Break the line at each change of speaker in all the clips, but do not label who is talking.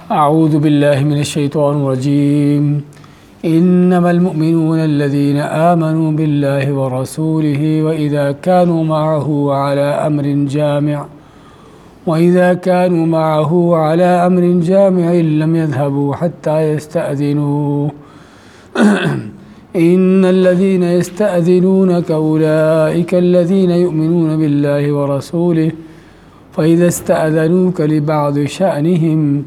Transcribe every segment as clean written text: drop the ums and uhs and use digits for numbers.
اعوذ باللہ من الشیطان الرجیم انما المؤمنون الذين آمنوا بالله ورسوله وإذا كانوا معه على أمر جامع لم يذهبوا حتى يستأذنوه إن الذين يستأذنونك أولئك الذين يؤمنون بالله ورسوله فإذا استأذنوك لبعض شأنهم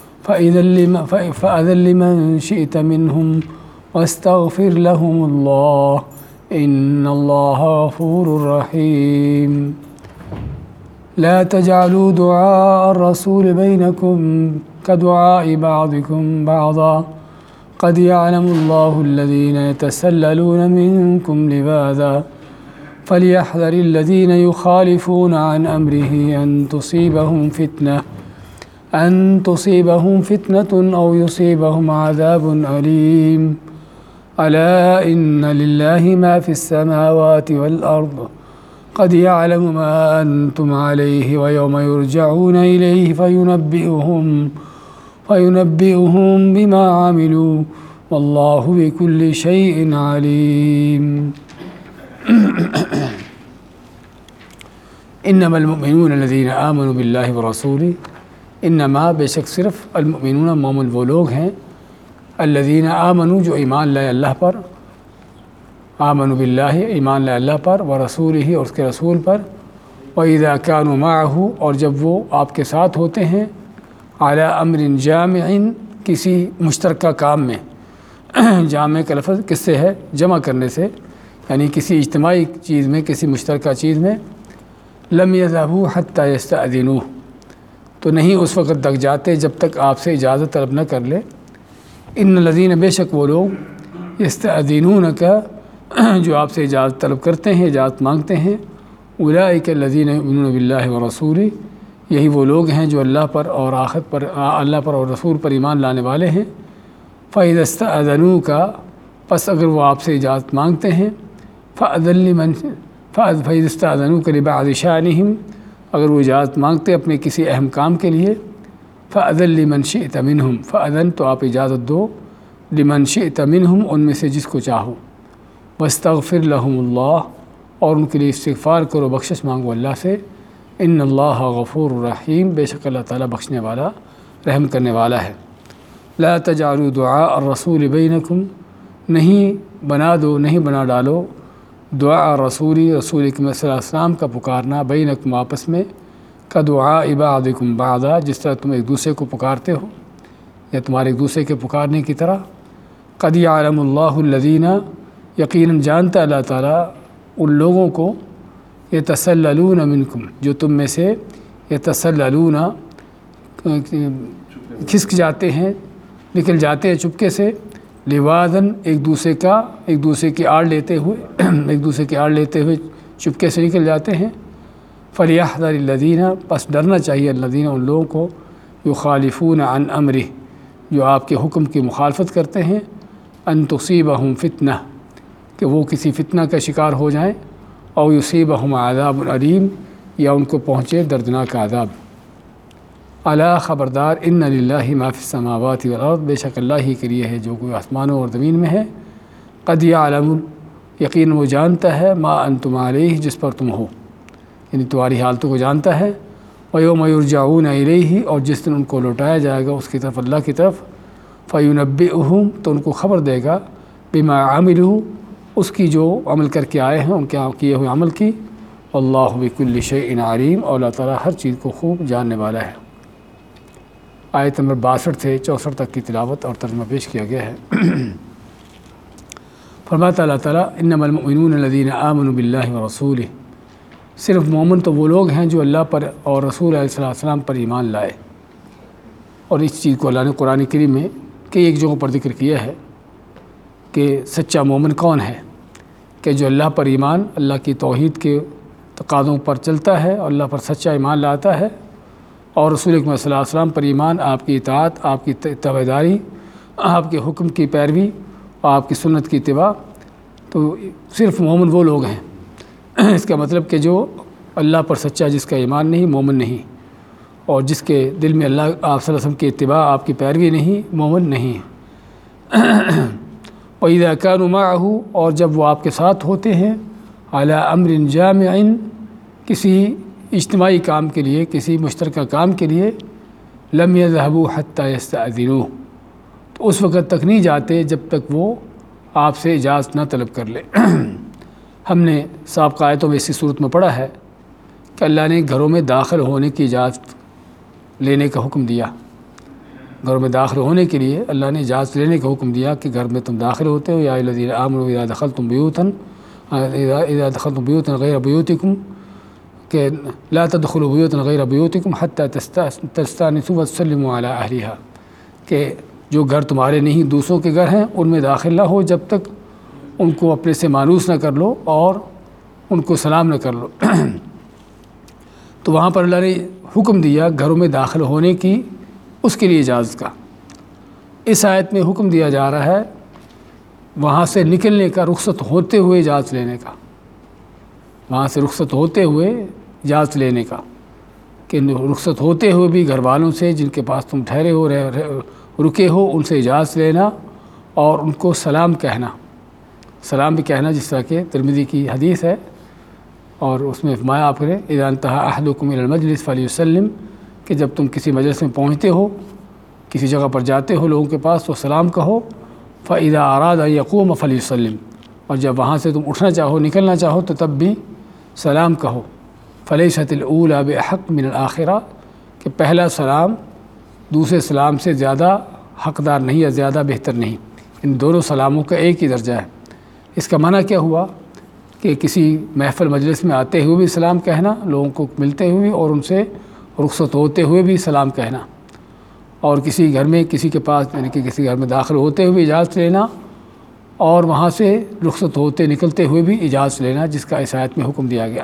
فأذن لمن شئت منهم واستغفر لهم الله إن الله غفور رحيم لا تجعلوا دعاء الرسول بينكم كدعاء بعضكم بعضا قد يعلم الله الذين يتسللون منكم لواذا فليحذر الذين يخالفون عن أمره أن تصيبهم فتنة أو يصيبهم عذاب أليم ألا إن لله ما في السماوات والأرض قد يعلم ما أنتم عليه ويوم يرجعون إليه فينبئهم بما عملوا والله بكل شيء عليم انما المؤمنون الذين آمنوا بالله ورسوله انما بے شک صرف المؤمنون مومن وہ لوگ ہیں الذین آمنوا جو ایمان لائے اللہ پر آمنوا باللہ ایمان لائے اللہ پر ورسولہ اور اس کے رسول پر وإذا كانوا معه اور جب وہ آپ کے ساتھ ہوتے ہیں علی امر جامع کسی مشترکہ کام میں جامع کا لفظ کس سے ہے جمع کرنے سے یعنی کسی اجتماعی چیز میں کسی مشترکہ چیز میں لم يذهبوا حتى يستأذنوه تو نہیں اس وقت تک جاتے جب تک آپ سے اجازت طلب نہ کر لے ان الذین بے شک وہ لوگ یستأذنونک جو آپ سے اجازت طلب کرتے ہیں اجازت مانگتے ہیں اولئک الذین یؤمنون باللہ ورسولہ یہی وہ لوگ ہیں جو اللہ پر اور آخرت پر اللہ پر اور رسول پر ایمان لانے والے ہیں فإذا استأذنوک پس اگر وہ آپ سے اجازت مانگتے ہیں فإذا استأذنوک لبعض شأنهم اگر وہ اجازت مانگتے اپنے کسی اہم کام کے لیے فأذن لمن شئت منهم فأذن تو آپ اجازت دو لمن شئت منهم ان میں سے جس کو چاہو واستغفر لهم اللہ اور ان کے لیے استغفار کرو بخشش مانگو اللہ سے ان اللہ غفور رحیم بے شک اللہ تعالیٰ بخشنے والا رحم کرنے والا ہے لا تجعلوا دعاء الرسول بینکم نہیں بنا ڈالو دعا رسول اکرم صلی اللہ علیہ وسلم کا پکارنا بینکم آپس میں کا دعاء بعضکم بعضا جس طرح تم ایک دوسرے کو پکارتے ہو یا تمہارے ایک دوسرے کے پکارنے کی طرح قد یعلم اللہ الذین یقیناً جانتا اللہ تعالیٰ ان لوگوں کو یتسللون منکم جو تم میں سے یتسللون کھسک جاتے ہیں نکل جاتے ہیں چپکے سے لواذن ایک دوسرے کی آڑ لیتے ہوئے چپکے سے نکل جاتے ہیں فلیحذر الذین پس ڈرنا چاہیے الذین ان لوگوں کو یخالفون عن امرہ جو آپ کے حکم کی مخالفت کرتے ہیں ان تصیبہم فتنہ کہ وہ کسی فتنہ کا شکار ہو جائیں او یصیبہم عذاب علیم یا ان کو پہنچے دردناک عذاب الا خبردار ان للہ ما فی السماوات والارض بے شک اللہ ہی کے لیے ہے جو کوئی آسمانوں اور زمین میں ہے قد یعلم یقین وہ جانتا ہے ما انتم علیہ جس پر تم ہو یعنی تمہاری حالتوں کو جانتا ہے ویوم یرجعون الیہ اور جس دن ان کو لوٹایا جائے گا اس کی طرف اللہ کی طرف فینبئہم تو ان کو خبر دے گا بما عملوا اس کی جو عمل کر کے آئے ہیں ان کے کیے ہوئے عمل کی اللہ بکل شیء علیم اور اللہ تعالیٰ ہر چیز کو خوب جاننے والا ہے آیت نمبر 62 سے 64 تک کی تلاوت اور ترجمہ پیش کیا گیا ہے فرماتا اللہ تعالیٰ انما المؤمنون الذین آمنوا باللہ ورسولہ صرف مومن تو وہ لوگ ہیں جو اللہ پر اور رسول علیہ السلام پر ایمان لائے اور اس چیز کو اللہ نے قرآن کریم میں کئی ایک جگہوں پر ذکر کیا ہے کہ سچا مومن کون ہے کہ جو اللہ پر ایمان اللہ کی توحید کے تقاضوں پر چلتا ہے اور اللہ پر سچا ایمان لاتا ہے اور رسول اکرم صلی اللہ علیہ وسلم پر ایمان آپ کی اطاعت آپ کی تابعداری آپ کے حکم کی پیروی اور آپ کی سنت کی اتباع تو صرف مومن وہ لوگ ہیں اس کا مطلب کہ جو اللہ پر سچا جس کا ایمان نہیں مومن نہیں اور جس کے دل میں اللہ آپ صلی اللہ علیہ وسلم کی اتباع، آپ کی پیروی نہیں، مومن نہیں ہے۔ وَإِذَا كَانُوا مَعَهُ، اور جب وہ آپ کے ساتھ ہوتے ہیں، عَلَىٰ أَمْرٍ جَامِعٍ، کسی اجتماعی کام کے لیے، کسی مشترکہ کام کے لیے، لَمْ يَذْهَبُوا حَتَّى يَسْتَأْذِنُوهُ، تو اس وقت تک نہیں جاتے جب تک وہ آپ سے اجازت نہ طلب کر لے۔ ہم نے سابقہ آیتوں میں اسی صورت میں پڑھا ہے کہ اللہ نے گھروں میں داخل ہونے کی اجازت لینے کا حکم دیا۔ گھروں میں داخل ہونے کے لیے اللہ نے اجازت لینے کا حکم دیا کہ گھر میں تم داخل ہوتے ہو، یا ایھا الذین آمنوا اذا دخلتم بیوتا غیر بیوتکم، کہ لا تدخلوا بیوتا غیر بیوتکم حتی تستأنسوا وتسلموا علی اہلھا، کہ جو گھر تمہارے نہیں دوسروں کے گھر ہیں ان میں داخل نہ ہو جب تک ان کو اپنے سے مانوس نہ کر لو اور ان کو سلام نہ کر لو۔ تو وہاں پر اللہ نے حکم دیا گھروں میں داخل ہونے کی، اس کے لیے اجازت کا۔ اس آیت میں حکم دیا جا رہا ہے وہاں سے نکلنے کا، رخصت ہوتے ہوئے اجازت لینے کا، وہاں سے رخصت ہوتے ہوئے اجازت لینے کا، کہ رخصت ہوتے ہوئے بھی گھر والوں سے جن کے پاس تم ٹھہرے ہو، رکے ہو، ان سے اجازت لینا اور ان کو سلام کہنا۔ سلام بھی کہنا جس طرح کہ ترمذی کی حدیث ہے، اور اس میں فرمایا آپ نے اذا انتہى احدکم الی المجلس فلیسلم، کہ جب تم کسی مجلس میں پہنچتے ہو، کسی جگہ پر جاتے ہو لوگوں کے پاس، تو سلام کہو۔ فاذا اراد ان یقوم فلیسلم، اور جب وہاں سے تم اٹھنا چاہو، نکلنا چاہو، تو تب بھی سلام کہو۔ فلیست الاولی باحق من الاخرہ، کہ پہلا سلام دوسرے سلام سے زیادہ حقدار نہیں یا زیادہ بہتر نہیں، ان دونوں سلاموں کا ایک ہی درجہ ہے۔ اس کا معنی کیا ہوا کہ کسی محفل مجلس میں آتے ہوئے بھی سلام کہنا، لوگوں کو ملتے ہوئے اور ان سے رخصت ہوتے ہوئے بھی سلام کہنا، اور کسی گھر میں کسی کے پاس، یعنی کہ کسی گھر میں داخل ہوتے ہوئے اجازت لینا، اور وہاں سے رخصت ہوتے نکلتے ہوئے بھی اجازت لینا، جس کا اس آیت میں حکم دیا گیا۔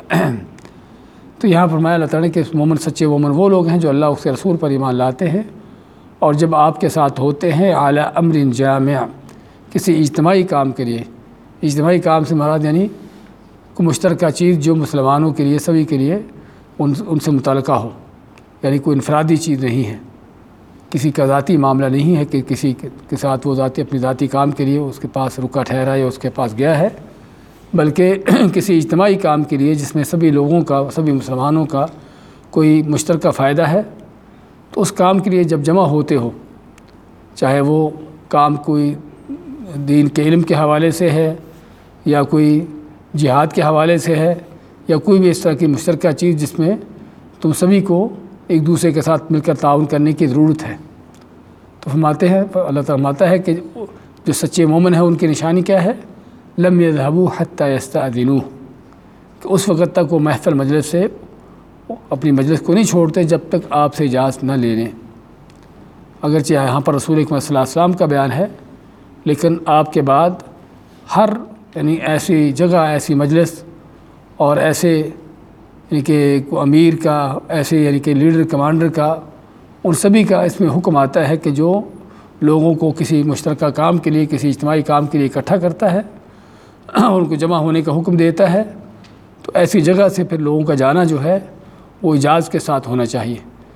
تو یہاں فرمایا اللہ تعالیٰ نے کہ مومن، سچے مومن وہ لوگ ہیں جو اللہ اس کے رسول پر ایمان لاتے ہیں، اور جب آپ کے ساتھ ہوتے ہیں علی امر جامع، کسی اجتماعی کام کے لیے۔ اجتماعی کام سے مراد یعنی کوئی مشترکہ چیز جو مسلمانوں کے لیے، سبھی کے لیے ان سے متعلقہ ہو، یعنی کوئی انفرادی چیز نہیں ہے، کسی کا ذاتی معاملہ نہیں ہے کہ کسی کے ساتھ وہ ذاتی اپنی ذاتی کام کے لیے اس کے پاس رکا ٹھہرا یا اس کے پاس گیا ہے، بلکہ کسی اجتماعی کام کے لیے جس میں سبھی لوگوں کا، سبھی مسلمانوں کا کوئی مشترکہ فائدہ ہے، تو اس کام کے لیے جب جمع ہوتے ہو، چاہے وہ کام کوئی دین کے علم کے حوالے سے ہے، یا کوئی جہاد کے حوالے سے ہے، یا کوئی بھی اس طرح کی مشترکہ چیز جس میں تم سبھی کو ایک دوسرے کے ساتھ مل کر تعاون کرنے کی ضرورت ہے، تو فرماتے ہیں، اللہ تعالیٰ فرماتا ہے کہ جو سچے مومن ہیں ان کی نشانی کیا ہے؟ لم يذهبوا حتى يستأذنوه، کہ اس وقت تک وہ محفل مجلس سے اپنی مجلس کو نہیں چھوڑتے جب تک آپ سے اجازت نہ لے لیں۔ اگرچہ یہاں پر رسول اکرم صلی اللہ علیہ وسلم کا بیان ہے، لیکن آپ کے بعد ہر، یعنی ایسی جگہ، ایسی مجلس اور ایسے، یعنی کہ امیر کا، ایسے یعنی کہ لیڈر، کمانڈر کا، ان سبھی کا اس میں حکم آتا ہے کہ جو لوگوں کو کسی مشترکہ کام کے لیے، کسی اجتماعی کام کے لیے اکٹھا کرتا ہے اور ان کو جمع ہونے کا حکم دیتا ہے، تو ایسی جگہ سے پھر لوگوں کا جانا جو ہے وہ اجازت کے ساتھ ہونا چاہیے،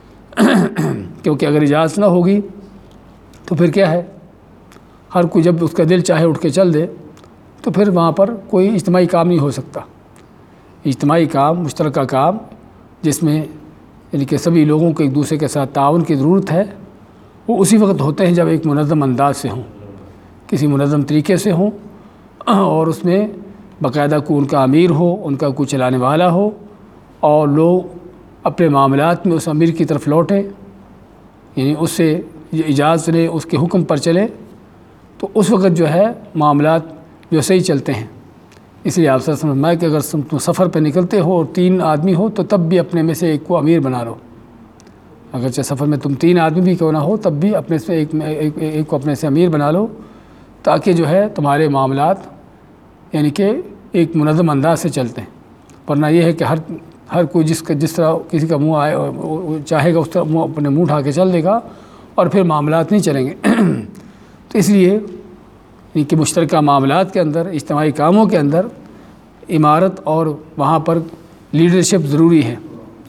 کیونکہ اگر اجازت نہ ہوگی تو پھر کیا ہے، ہر کوئی جب اس کا دل چاہے اٹھ کے چل دے تو پھر وہاں پر کوئی اجتماعی کام نہیں ہو سکتا۔ اجتماعی کام، مشترکہ کام جس میں یعنی کہ سبھی لوگوں کو ایک دوسرے کے ساتھ تعاون کی ضرورت ہے، وہ اسی وقت ہوتے ہیں جب ایک منظم انداز سے ہوں، کسی منظم طریقے سے ہوں، اور اس میں باقاعدہ کو ان کا امیر ہو، ان کا کوئی چلانے والا ہو، اور لوگ اپنے معاملات میں اس امیر کی طرف لوٹیں، یعنی اس سے اجازت لیں، اس کے حکم پر چلیں، تو اس وقت جو ہے معاملات جو صحیح چلتے ہیں۔ اس لیے آپ سے سمجھنا ہے کہ اگر تم سفر پہ نکلتے ہو اور 3 آدمی ہو تو تب بھی اپنے میں سے ایک کو امیر بنا لو، اگرچہ سفر میں تم 3 آدمی بھی کیوں نہ ہو تب بھی اپنے سے ایک کو اپنے سے امیر بنا لو، تاکہ جو ہے تمہارے معاملات یعنی کہ ایک منظم انداز سے چلتے ہیں۔ ورنہ یہ ہے کہ ہر کوئی جس طرح کسی کا منہ آئے چاہے گا اس طرح اپنے منہ اٹھا کے چل دے گا، اور پھر معاملات نہیں چلیں گے۔ تو اس لیے کہ مشترکہ معاملات کے اندر، اجتماعی کاموں کے اندر امارت اور وہاں پر لیڈرشپ ضروری ہے،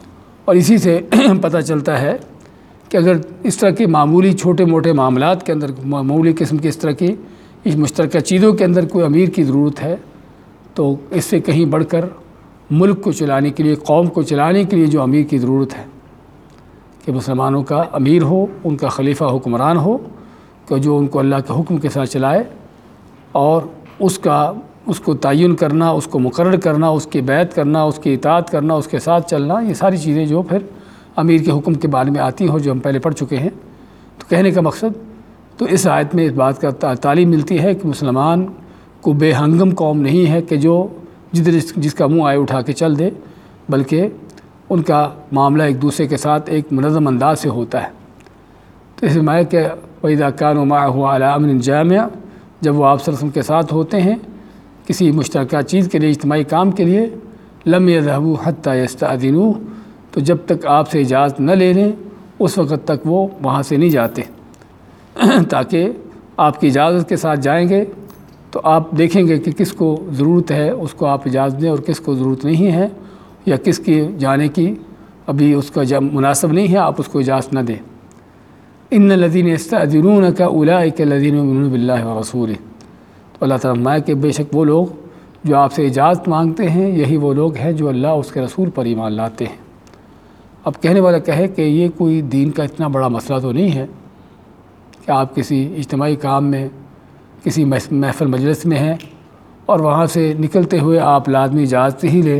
اور اسی سے پتہ چلتا ہے کہ اگر اس طرح کے معمولی چھوٹے موٹے معاملات کے اندر، معمولی قسم کی اس طرح کی اس مشترکہ چیزوں کے اندر کوئی امیر کی ضرورت ہے، تو اس سے کہیں بڑھ کر ملک کو چلانے کے لیے، قوم کو چلانے کے لیے جو امیر کی ضرورت ہے کہ مسلمانوں کا امیر ہو، ان کا خلیفہ حکمران ہو کہ جو ان کو اللہ کے حکم کے ساتھ چلائے، اور اس کو تعین کرنا، اس کو مقرر کرنا، اس کی بیعت کرنا، اس کی اطاعت کرنا، اس کے ساتھ چلنا، یہ ساری چیزیں جو پھر امیر کے حکم کے بارے میں آتی ہوں جو ہم پہلے پڑھ چکے ہیں۔ تو کہنے کا مقصد تو اس آیت میں اس بات کا تعلیم ملتی ہے کہ مسلمان کو بے ہنگم قوم نہیں ہے کہ جو جس کا منہ آئے اٹھا کے چل دے، بلکہ ان کا معاملہ ایک دوسرے کے ساتھ ایک منظم انداز سے ہوتا ہے۔ تو اس میں کہ وَإِذَا كَانُوا مَعَهُ عَلَىٰ أَمْرٍ جَامِعٍ، جب وہ آپ صلی اللہ علیہ وسلم کے ساتھ ہوتے ہیں کسی مشترکہ چیز کے لیے، اجتماعی کام کے لیے، لَمْ يَذْهَبُوا حَتَّىٰ يَسْتَأْذِنُوهُ، تو جب تک آپ سے اجازت نہ لے لیں اس وقت تک وہ وہاں سے نہیں جاتے، تاکہ آپ کی اجازت کے ساتھ جائیں گے تو آپ دیکھیں گے کہ کس کو ضرورت ہے اس کو آپ اجازت دیں، اور کس کو ضرورت نہیں ہے یا کس کی جانے کی ابھی اس کا جب مناسب نہیں ہے آپ اس کو اجازت نہ دیں۔ ان الذین یستأذنونک اولئک الذین یؤمنون باللہ ورسولہ، تو اللہ تعالیٰ فرمایا کہ بے شک وہ لوگ جو آپ سے اجازت مانگتے ہیں یہی وہ لوگ ہیں جو اللہ اس کے رسول پر ایمان لاتے ہیں۔ اب کہنے والا کہے کہ یہ کوئی دین کا اتنا بڑا مسئلہ تو نہیں ہے کہ آپ کسی اجتماعی کام میں، کسی محفل مجلس میں ہیں اور وہاں سے نکلتے ہوئے آپ لازمی اجازت ہی لیں،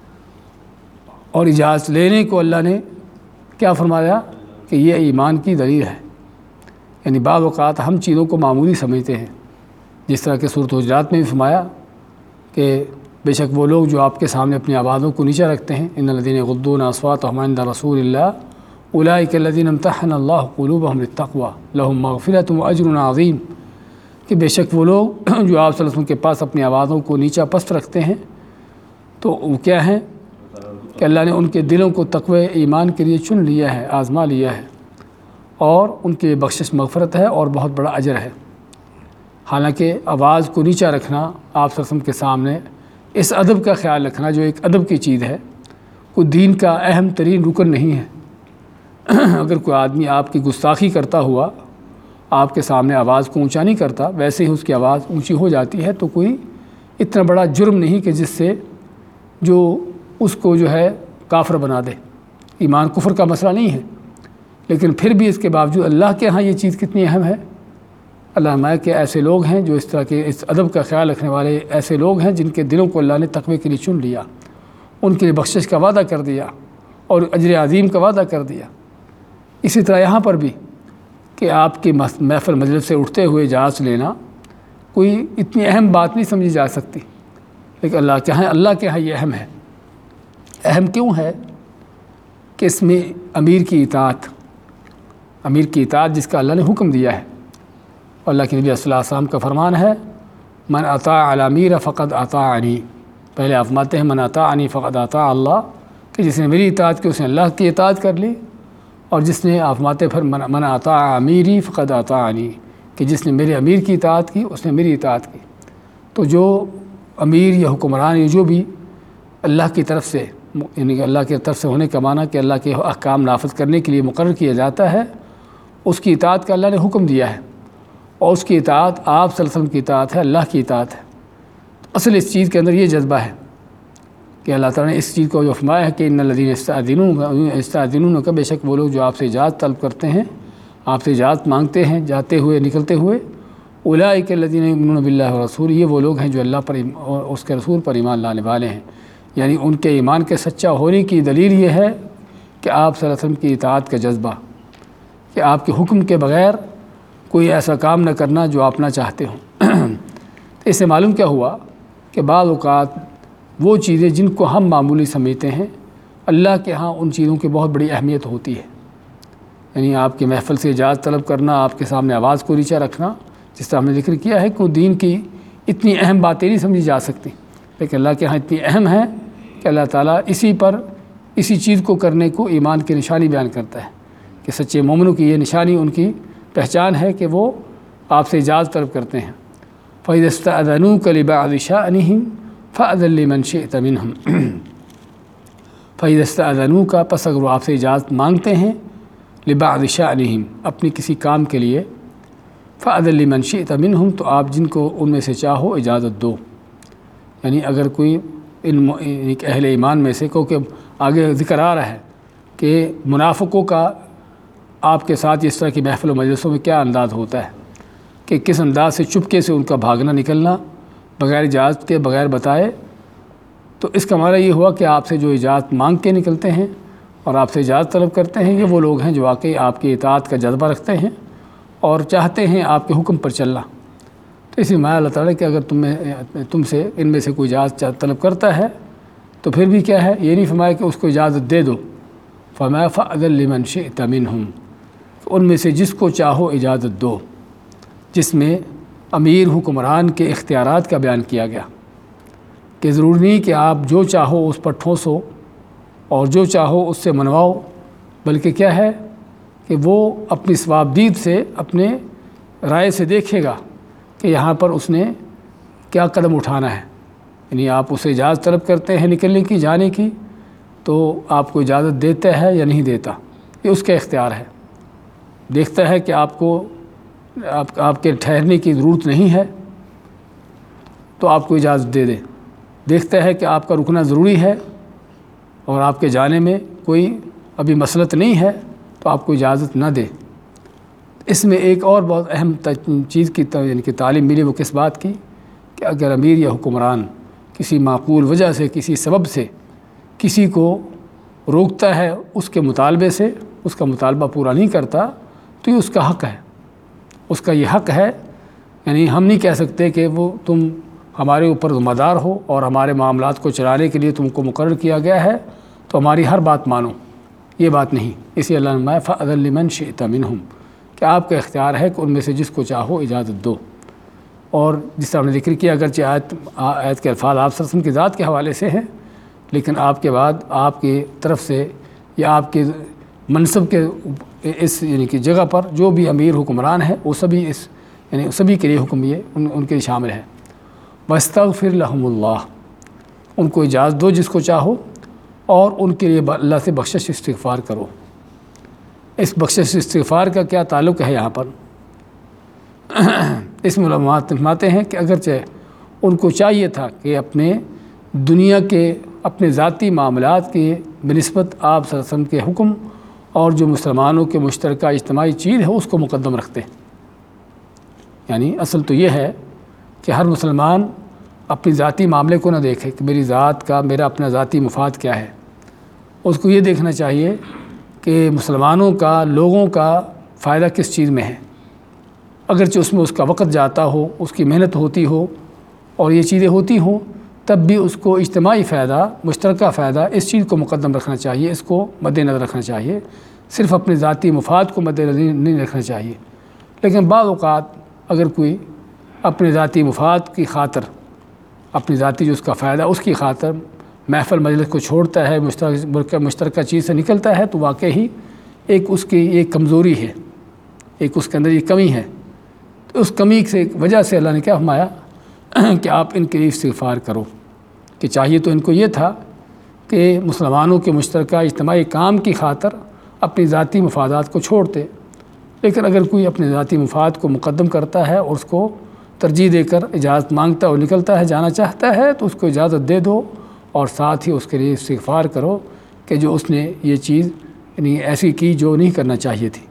اور اجازت لینے کو اللہ نے کیا فرمایا کہ یہ ایمان کی دلیل ہے۔ یعنی بعض اوقات ہم چیزوں کو معمولی سمجھتے ہیں، جس طرح کہ سورۃ حجرات میں بھی فرمایا کہ بے شک وہ لوگ جو آپ کے سامنے اپنی آوازوں کو نیچے رکھتے ہیں، ان الذین یغضون اصواتهم عند رسول اللہ اولئک الذین امتحن اللہ قلوبهم للتقوی لهم مغفرۃ واجر عظیم، کہ بے شک وہ لوگ جو آپ صلی اللہ علیہ وسلم کے پاس اپنی آوازوں کو نیچا پست رکھتے ہیں تو وہ کیا ہیں کہ اللہ نے ان کے دلوں کو تقوی ایمان کے لیے چن لیا ہے، آزما لیا ہے، اور ان کے بخشش مغفرت ہے اور بہت بڑا اجر ہے۔ حالانکہ آواز کو نیچا رکھنا آپ صلی اللہ علیہ وسلم کے سامنے، اس ادب کا خیال رکھنا جو ایک ادب کی چیز ہے، کوئی دین کا اہم ترین رکن نہیں ہے۔ اگر کوئی آدمی آپ کی گستاخی کرتا ہوا آپ کے سامنے آواز کو اونچا نہیں کرتا، ویسے ہی اس کی آواز اونچی ہو جاتی ہے، تو کوئی اتنا بڑا جرم نہیں کہ جس سے جو اس کو جو ہے کافر بنا دے۔ ایمان کفر کا مسئلہ نہیں ہے، لیکن پھر بھی اس کے باوجود اللہ کے ہاں یہ چیز کتنی اہم ہے۔ اللہ ہمارے کے ایسے لوگ ہیں جو اس طرح کے اس ادب کا خیال رکھنے والے ایسے لوگ ہیں جن کے دلوں کو اللہ نے تقوی کے لیے چن لیا، ان کے لیے بخشش کا وعدہ کر دیا اور اجر عظیم کا وعدہ کر دیا۔ اسی طرح یہاں پر بھی کہ آپ کی محفل مجلس سے اٹھتے ہوئے اجازت لینا کوئی اتنی اہم بات نہیں سمجھی جا سکتی، لیکن اللہ کے ہاں یہ اہم ہے۔ اہم کیوں ہے کہ اس میں امیر کی اطاعت جس کا اللہ نے حکم دیا ہے، اور اللہ کے نبی صلی اللہ علیہ وسلم کا فرمان ہے من اطاع الامیر فقد اطاعنی، پہلے آپ فرماتے ہیں من اطاعنی فقد اطاع اللہ، کہ جس نے میری اطاعت کی اس نے اللہ کی اطاعت کر لی، اور جس نے آپ فرماتے پھر من اطاع امیری فقد اطاعنی، کہ جس نے میرے امیر کی اطاعت کی اس نے میری اطاعت کی۔ تو جو امیر یا حکمران یا جو بھی اللہ کی طرف سے، یعنی اللہ کی طرف سے ہونے کا معنی کہ اللہ کے احکام نافذ کرنے کے لیے مقرر کیا جاتا ہے، اس کی اطاعت کا اللہ نے حکم دیا ہے، اور اس کی اطاعت آپ صلی اللہ علیہ وسلم کی اطاعت ہے، اللہ کی اطاعت ہے۔ اصل اس چیز کے اندر یہ جذبہ ہے کہ اللہ تعالیٰ نے اس چیز کو جو فرمایا ہے کہ ان الذین یستأذنونک، بے شک وہ لوگ جو آپ سے اجازت طلب کرتے ہیں، آپ سے اجازت مانگتے ہیں جاتے ہوئے نکلتے ہوئے، اولئک الذین یؤمنون باللہ ورسولہ، یہ وہ لوگ ہیں جو اللہ پر اور اس کے رسول پر ایمان لانے والے ہیں۔ یعنی ان کے ایمان کے سچا ہونے کی دلیل یہ ہے کہ آپ صلی اللہ علیہ وسلم کی اطاعت کا جذبہ، کہ آپ کے حکم کے بغیر کوئی ایسا کام نہ کرنا جو آپ نہ چاہتے ہوں۔ اس سے معلوم کیا ہوا کہ بعض اوقات وہ چیزیں جن کو ہم معمولی سمجھتے ہیں، اللہ کے ہاں ان چیزوں کی بہت بڑی اہمیت ہوتی ہے۔ یعنی آپ کی محفل سے اجازت طلب کرنا، آپ کے سامنے آواز کو نیچا رکھنا، جس طرح ہم نے ذکر کیا ہے کہ وہ دین کی اتنی اہم باتیں نہیں سمجھی جا سکتی، لیکن اللہ کے ہاں اتنی اہم ہے کہ اللہ تعالیٰ اسی چیز کو کرنے کو ایمان کی نشانی بیان کرتا ہے کہ سچے مومنوں کی یہ نشانی، ان کی پہچان ہے کہ وہ آپ سے اجازت طلب کرتے ہیں۔ فَإِذَا اسْتَأْذَنُوكَ لِبَعْضِ شَأْنِهِمْ فَأْذَن لِمَنْ شِئْتَ مِنْهُمْ فَإِذَا اسْتَأْذَنُوكَ پس اگر وہ آپ سے اجازت مانگتے ہیں لِبَعْضِ شَأْنِهِمْ اپنی کسی کام کے لیے فَأَذِن لِمَنْ شِئْتَ مِنْهُمْ تو آپ جن کو ان میں سے چاہو اجازت دو. یعنی اگر کوئی اہل ایمان میں سے کیونکہ آگے ذکر آ رہا ہے کہ منافقوں کا آپ کے ساتھ اس طرح کی محفل و مجلسوں میں کیا انداز ہوتا ہے کہ کس انداز سے چپکے سے ان کا بھاگنا نکلنا بغیر اجازت کے بغیر بتائے. تو اس کا معنی یہ ہوا کہ آپ سے جو اجازت مانگ کے نکلتے ہیں اور آپ سے اجازت طلب کرتے ہیں یہ وہ لوگ ہیں جو واقعی آپ کی اطاعت کا جذبہ رکھتے ہیں اور چاہتے ہیں آپ کے حکم پر چلنا. تو اسی معنی اللہ تعالیٰ کہ اگر تم سے ان میں سے کوئی اجازت طلب کرتا ہے تو پھر بھی کیا ہے، یہ نہیں فرمایا کہ اس کو اجازت دے دو. فرمایا فَأَذِن لِمَنْ شِئْتَ مِنْهُمْ ان میں سے جس کو چاہو اجازت دو، جس میں امیر حکمران کے اختیارات کا بیان کیا گیا کہ ضروری نہیں کہ آپ جو چاہو اس پر ٹھوسو اور جو چاہو اس سے منواؤ، بلکہ کیا ہے کہ وہ اپنی ثوابدید سے اپنے رائے سے دیکھے گا کہ یہاں پر اس نے کیا قدم اٹھانا ہے. یعنی آپ اسے اجازت طلب کرتے ہیں نکلنے کی جانے کی تو آپ کو اجازت دیتا ہے یا نہیں دیتا، یہ اس کا اختیار ہے. دیکھتا ہے کہ آپ کو آپ کے ٹھہرنے کی ضرورت نہیں ہے تو آپ کو اجازت دے دے. دیکھتا ہے کہ آپ کا رکنا ضروری ہے اور آپ کے جانے میں کوئی ابھی مسلط نہیں ہے تو آپ کو اجازت نہ دے. اس میں ایک اور بہت اہم چیز کی یعنی کہ تعلیم ملی، وہ کس بات کی کہ اگر امیر یا حکمران کسی معقول وجہ سے کسی سبب سے کسی کو روکتا ہے اس کے مطالبے سے، اس کا مطالبہ پورا نہیں کرتا تو یہ اس کا حق ہے، اس کا یہ حق ہے. یعنی ہم نہیں کہہ سکتے کہ وہ تم ہمارے اوپر ذمہ دار ہو اور ہمارے معاملات کو چلانے کے لیے تم کو مقرر کیا گیا ہے تو ہماری ہر بات مانو، یہ بات نہیں. اسی اللہ نے فرمایا فَأَذِن لِمَنْ شِئْتَ مِنْهُمْ کہ آپ کا اختیار ہے کہ ان میں سے جس کو چاہو اجازت دو. اور جس طرح ہم نے ذکر کیا اگرچہ آیت کے الفاظ آپ صلی اللہ علیہ وسلم کی ذات کے حوالے سے ہیں لیکن آپ کے بعد آپ کی طرف سے یا آپ کے منصب کے اس یعنی کہ جگہ پر جو بھی امیر حکمران ہے وہ سبھی اس یعنی سبھی کے لیے حکم یہ ان کے لیے شامل ہے. وَاسْتَغْفِرْ لَهُمُ اللَّهُ ان کو اجازت دو جس کو چاہو اور ان کے لیے اللہ سے بخشش استغفار کرو. اس بخشش استغفار کا کیا تعلق ہے یہاں پر؟ اس میں علماء فرماتے ہیں کہ اگرچہ ان کو چاہیے تھا کہ اپنے دنیا کے اپنے ذاتی معاملات کے بنسبت آپ صلی اللہ علیہ وسلم کے حکم اور جو مسلمانوں کے مشترکہ اجتماعی چیز ہے اس کو مقدم رکھتے ہیں. یعنی اصل تو یہ ہے کہ ہر مسلمان اپنی ذاتی معاملے کو نہ دیکھے کہ میری ذات کا میرا اپنا ذاتی مفاد کیا ہے. اس کو یہ دیکھنا چاہیے کہ مسلمانوں کا لوگوں کا فائدہ کس چیز میں ہے. اگرچہ اس میں اس کا وقت جاتا ہو، اس کی محنت ہوتی ہو اور یہ چیزیں ہوتی ہوں تب بھی اس کو اجتماعی فائدہ مشترکہ فائدہ اس چیز کو مقدم رکھنا چاہیے، اس کو مد نظر رکھنا چاہیے. صرف اپنے ذاتی مفاد کو مد نظر نہیں رکھنا چاہیے. لیکن بعض اوقات اگر کوئی اپنے ذاتی مفاد کی خاطر اپنی ذاتی جو اس کا فائدہ اس کی خاطر محفل مجلس کو چھوڑتا ہے، مشترکہ چیز سے نکلتا ہے تو واقعی ایک اس کی ایک کمزوری ہے، ایک اس کے اندر یہ کمی ہے. تو اس کمی سے وجہ سے اللہ نے کیا فرمایا کہ آپ ان کے لیے استغفار کرو. کہ چاہیے تو ان کو یہ تھا کہ مسلمانوں کے مشترکہ اجتماعی کام کی خاطر اپنی ذاتی مفادات کو چھوڑتے، لیکن اگر کوئی اپنے ذاتی مفاد کو مقدم کرتا ہے اور اس کو ترجیح دے کر اجازت مانگتا اور نکلتا ہے جانا چاہتا ہے تو اس کو اجازت دے دو اور ساتھ ہی اس کے لیے استغفار کرو کہ جو اس نے یہ چیز یعنی ایسی کی جو نہیں کرنا چاہیے تھی.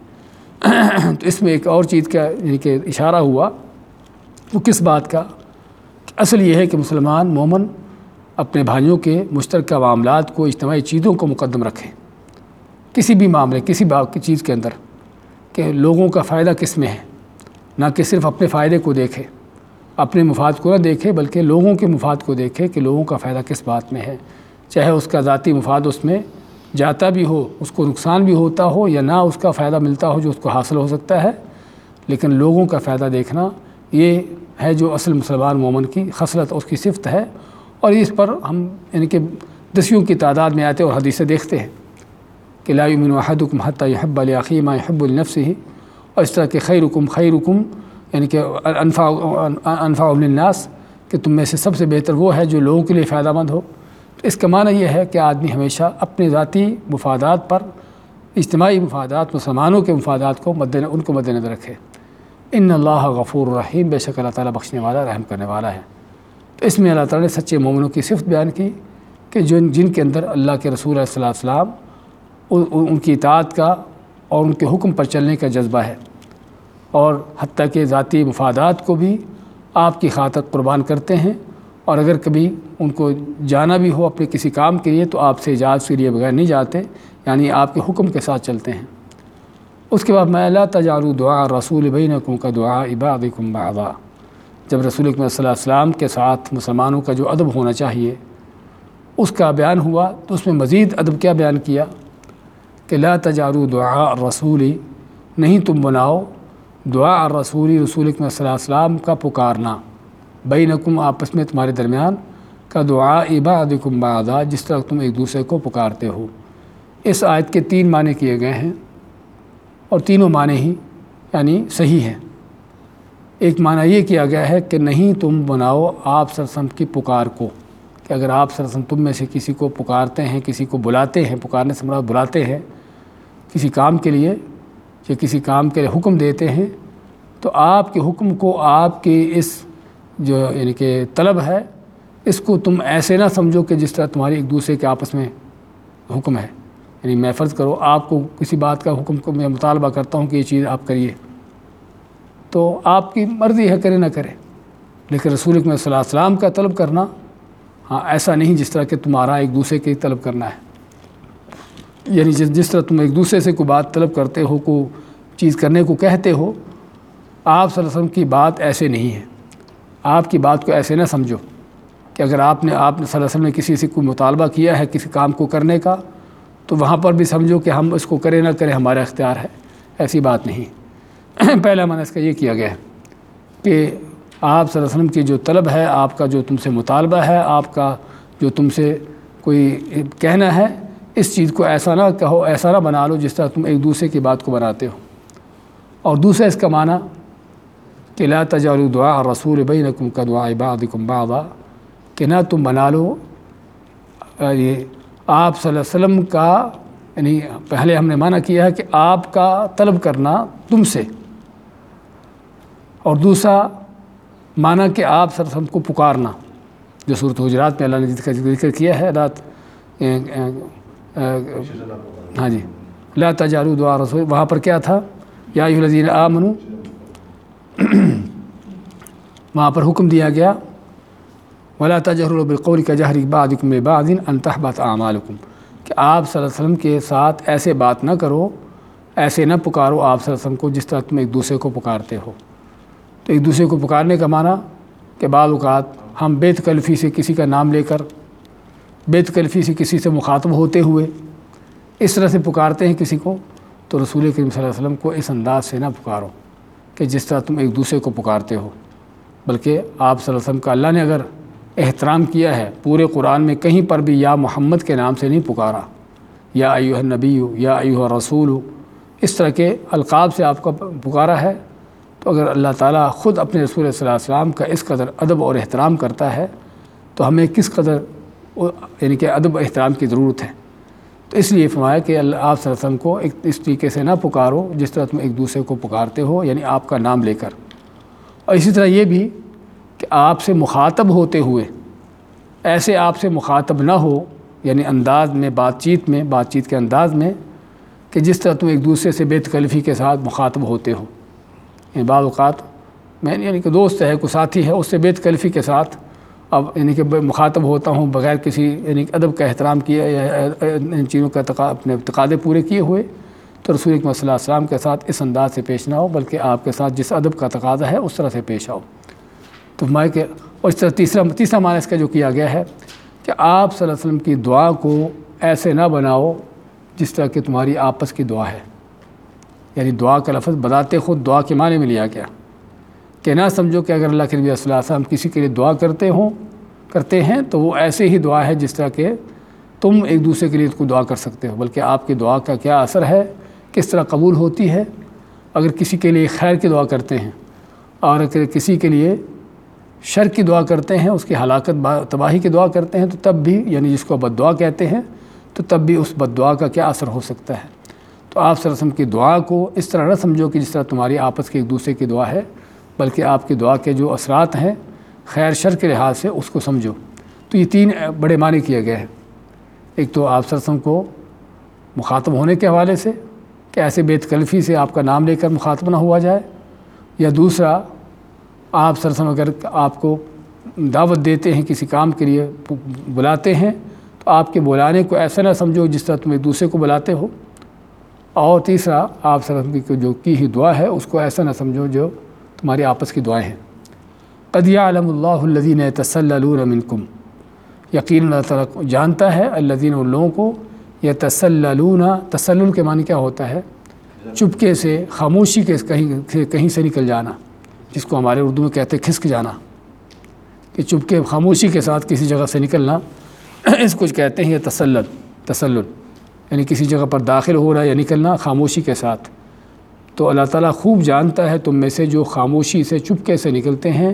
تو اس میں ایک اور چیز کا یعنی کہ اشارہ ہوا، وہ کس بات کا؟ اصل یہ ہے کہ مسلمان مومن اپنے بھائیوں کے مشترکہ معاملات کو اجتماعی چیزوں کو مقدم رکھیں کسی بھی معاملے کسی بات کی چیز کے اندر، کہ لوگوں کا فائدہ کس میں ہے، نہ کہ صرف اپنے فائدے کو دیکھے، اپنے مفاد کو نہ دیکھے بلکہ لوگوں کے مفاد کو دیکھے کہ لوگوں کا فائدہ کس بات میں ہے. چاہے اس کا ذاتی مفاد اس میں جاتا بھی ہو، اس کو نقصان بھی ہوتا ہو یا نہ اس کا فائدہ ملتا ہو جو اس کو حاصل ہو سکتا ہے، لیکن لوگوں کا فائدہ دیکھنا یہ ہے جو اصل مسلمان مومن کی خصلت اس کی صفت ہے. اور اس پر ہم یعنی کہ دسیوں کی تعداد میں آتے اور حدیثیں دیکھتے ہیں کہ لا یؤمن احدکم حتی یحب لاخیہ ما یحب لنفسہ، اور اس طرح کہ خیرکم یعنی کہ انفع للناس کہ تم میں سے سب سے بہتر وہ ہے جو لوگوں کے لیے فائدہ مند ہو. تو اس کا معنی یہ ہے کہ آدمی ہمیشہ اپنے ذاتی مفادات پر اجتماعی مفادات، مسلمانوں کے مفادات کو ان کو مد نظر رکھے۔ ان اللہ غفور رحیم، بے شک اللہ تعالیٰ بخشنے والا رحم کرنے والا ہے۔ تو اس میں اللہ تعالیٰ نے سچے مومنوں کی صفت بیان کی کہ جن کے اندر اللہ کے رسول علیہ السلام ان کی اطاعت کا اور ان کے حکم پر چلنے کا جذبہ ہے، اور حتیٰ کہ ذاتی مفادات کو بھی آپ کی خاطر قربان کرتے ہیں، اور اگر کبھی ان کو جانا بھی ہو اپنے کسی کام کے لیے تو آپ سے اجازت کے لیے بغیر نہیں جاتے، یعنی آپ کے حکم کے ساتھ چلتے ہیں۔ اس کے بعد میں لا تجعلوا دعاء الرسول بینکم کدعاء بعضکم بعضا، جب رسول اکرم صلی اللہ علیہ وسلم کے ساتھ مسلمانوں کا جو ادب ہونا چاہیے اس کا بیان ہوا، تو اس میں مزید ادب کیا بیان کیا کہ لا تجعلوا دعاء الرسول، نہیں تم بناؤ دعاء الرسول، رسول اکرم صلی اللہ علیہ وسلم کا پکارنا، بینکم آپس میں تمہارے درمیان، کا دعاء بعضکم بعضا، جس طرح تم ایک دوسرے کو پکارتے ہو۔ اس آیت کے 3 معنی کیے گئے ہیں، اور تینوں معنی ہی یعنی صحیح ہیں۔ ایک معنی یہ کیا گیا ہے کہ نہیں تم بناؤ آپ صلی اللہ علیہ وسلم کی پکار کو، کہ اگر آپ صلی اللہ علیہ وسلم تم میں سے کسی کو پکارتے ہیں، کسی کو بلاتے ہیں، پکارنے سے مراد بلاتے ہیں کسی کام کے لیے یا کسی کام کے لیے حکم دیتے ہیں، تو آپ کے حکم کو، آپ کی اس جو یعنی کہ طلب ہے، اس کو تم ایسے نہ سمجھو کہ جس طرح تمہاری ایک دوسرے کے آپس میں حکم ہے۔ یعنی میں فرض کرو آپ کو کسی بات کا حکم کو میں مطالبہ کرتا ہوں کہ یہ چیز آپ کریے، تو آپ کی مرضی ہے کرے نہ کرے، لیکن رسول اکرم صلی اللہ علیہ وسلم کا طلب کرنا ایسا نہیں جس طرح کہ تمہارا ایک دوسرے کی طلب کرنا ہے۔ یعنی جس طرح تم ایک دوسرے سے کوئی بات طلب کرتے ہو، کوئی چیز کرنے کو کہتے ہو، آپ صلی اللہ علیہ وسلم کی بات ایسے نہیں ہے۔ آپ کی بات کو ایسے نہ سمجھو کہ اگر آپ نے صلی اللہ علیہ وسلم نے کسی سے کوئی مطالبہ کیا ہے کسی کام کو کرنے کا، تو وہاں پر بھی سمجھو کہ ہم اس کو کریں نہ کریں ہمارا اختیار ہے، ایسی بات نہیں۔ پہلا معنی اس کا یہ کیا گیا ہے کہ آپ صلی اللہ علیہ وسلم کی جو طلب ہے، آپ کا جو تم سے مطالبہ ہے، آپ کا جو تم سے کوئی کہنا ہے، اس چیز کو ایسا نہ کہو، ایسا نہ بنا لو جس طرح تم ایک دوسرے کی بات کو بناتے ہو۔ اور دوسرا اس کا معنی کہ لا تجعلوا دعاء الرسول بینکم کدعاء بعضکم بعضا، کہ نہ تم بنا لو یہ آپ صلی اللہ علیہ وسلم کا، یعنی پہلے ہم نے معنی کیا ہے کہ آپ کا طلب کرنا تم سے، اور دوسرا معنی کہ آپ صلی اللہ علیہ وسلم کو پکارنا، جو صورت حجرات میں اللہ نے ذکر کیا ہے، ہاں جی، لا تجعلوا دعاء الرسول، وہاں پر کیا تھا، یا ایھا الذین آمنوا، وہاں پر حکم دیا گیا ولا تجہروا بالقول کجہر بعضکم لبعض ان تحبط اعمالکم، کہ آپ صلی اللہ علیہ وسلم کے ساتھ ایسے بات نہ کرو، ایسے نہ پکارو آپ صلی اللہ علیہ وسلم کو جس طرح تم ایک دوسرے کو پکارتے ہو۔ تو ایک دوسرے کو پکارنے کا معنی کہ بعض اوقات ہم بے تکلفی سے کسی کا نام لے کر، بے تکلفی سے کسی سے مخاطب ہوتے ہوئے اس طرح سے پکارتے ہیں کسی کو، تو رسول کریم صلی اللہ علیہ وسلم کو اس انداز سے نہ پکارو کہ جس طرح تم ایک دوسرے کو پکارتے ہو، بلکہ آپ صلی اللہ علیہ وسلم کا اللہ نے اگر احترام کیا ہے، پورے قرآن میں کہیں پر بھی یا محمد کے نام سے نہیں پکارا، یا ایھا النبی، یا ایھا الرسول، اس طرح کے القاب سے آپ کو پکارا ہے، تو اگر اللہ تعالیٰ خود اپنے رسول صلی اللہ علیہ وسلم کا اس قدر ادب اور احترام کرتا ہے تو ہمیں کس قدر یعنی کہ ادب و احترام کی ضرورت ہے۔ تو اس لیے فرمایا کہ آپ صلی اللہ علیہ وسلم کو اس طریقے سے نہ پکارو جس طرح تم ایک دوسرے کو پکارتے ہو، یعنی آپ کا نام لے کر۔ اور اسی طرح یہ بھی کہ آپ سے مخاطب ہوتے ہوئے ایسے آپ سے مخاطب نہ ہو، یعنی انداز میں، بات چیت کے انداز میں، کہ جس طرح تم ایک دوسرے سے بے تکلفی کے ساتھ مخاطب ہوتے ہو۔ یعنی بعض اوقات میں یعنی کہ دوست ہے، کوئی ساتھی ہے، اس سے بے تکلفی کے ساتھ اب یعنی کہ مخاطب ہوتا ہوں بغیر کسی یعنی ادب کا احترام کیا یا ان چیزوں کا اپنے تقاضے پورے کیے ہوئے، تو رسول اکرم صلی اللہ علیہ وسلم کے ساتھ اس انداز سے پیش نہ ہو، بلکہ آپ کے ساتھ جس ادب کا تقاضا ہے اس طرح سے پیش آؤ۔ تو میں کہ اور اس طرح تیسرا معنی اس کا جو کیا گیا ہے کہ آپ صلی اللہ علیہ وسلم کی دعا کو ایسے نہ بناؤ جس طرح کہ تمہاری آپس کی دعا ہے، یعنی دعا کا لفظ بذات خود دعا کے معنی میں لیا گیا، کہ نہ سمجھو کہ اگر اللہ کے نبی صلی اللہ علیہ وسلم کسی کے لیے دعا کرتے ہیں تو وہ ایسے ہی دعا ہے جس طرح کہ تم ایک دوسرے کے لیے کو دعا کر سکتے ہو، بلکہ آپ کی دعا کا کیا اثر ہے، کس طرح قبول ہوتی ہے۔ اگر کسی کے لیے خیر کی دعا کرتے ہیں اور اگر کسی کے لیے شر کی دعا کرتے ہیں، اس کی ہلاکت تباہی کی دعا کرتے ہیں، تو تب بھی یعنی جس کو بد دعا کہتے ہیں، تو تب بھی اس بد دعا کا کیا اثر ہو سکتا ہے۔ تو آپ صلی اللہ علیہ وسلم کی دعا کو اس طرح نہ سمجھو کہ جس طرح تمہاری آپس کی ایک دوسرے کی دعا ہے، بلکہ آپ کی دعا کے جو اثرات ہیں خیر شر کے لحاظ سے اس کو سمجھو۔ تو یہ تین بڑے معنی کیے گئے ہیں۔ ایک تو آپ صلی اللہ علیہ وسلم کو مخاطب ہونے کے حوالے سے کہ ایسے بے تکلفی سے آپ کا نام لے کر مخاطب نہ ہوا جائے، یا دوسرا آپ صلی اللہ علیہ وسلم اگر آپ کو دعوت دیتے ہیں کسی کام کے لیے بلاتے ہیں تو آپ کے بلانے کو ایسا نہ سمجھو جس طرح تم ایک دوسرے کو بلاتے ہو، اور تیسرا آپ صلی اللہ علیہ وسلم کی جو کی ہی دعا ہے اس کو ایسا نہ سمجھو جو تمہاری آپس کی دعائیں ہیں۔ قد یعلم اللہ الذین یتسللون منکم، یقیناً اللہ تعالیٰ جانتا ہے الذین ان لوگوں کو یتسللون، تسلل کے معنی کیا ہوتا ہے؟ چپکے سے، خاموشی کے کہیں سے نکل جانا، جس کو ہمارے اردو میں کہتے ہیں کھسک جانا، کہ چپکے خاموشی کے ساتھ کسی جگہ سے نکلنا، اس کو کہتے ہیں یہ تسلل، یعنی کسی جگہ پر داخل ہو رہا ہے یا نکلنا خاموشی کے ساتھ۔ تو اللہ تعالیٰ خوب جانتا ہے تم میں سے جو خاموشی سے چپکے سے نکلتے ہیں،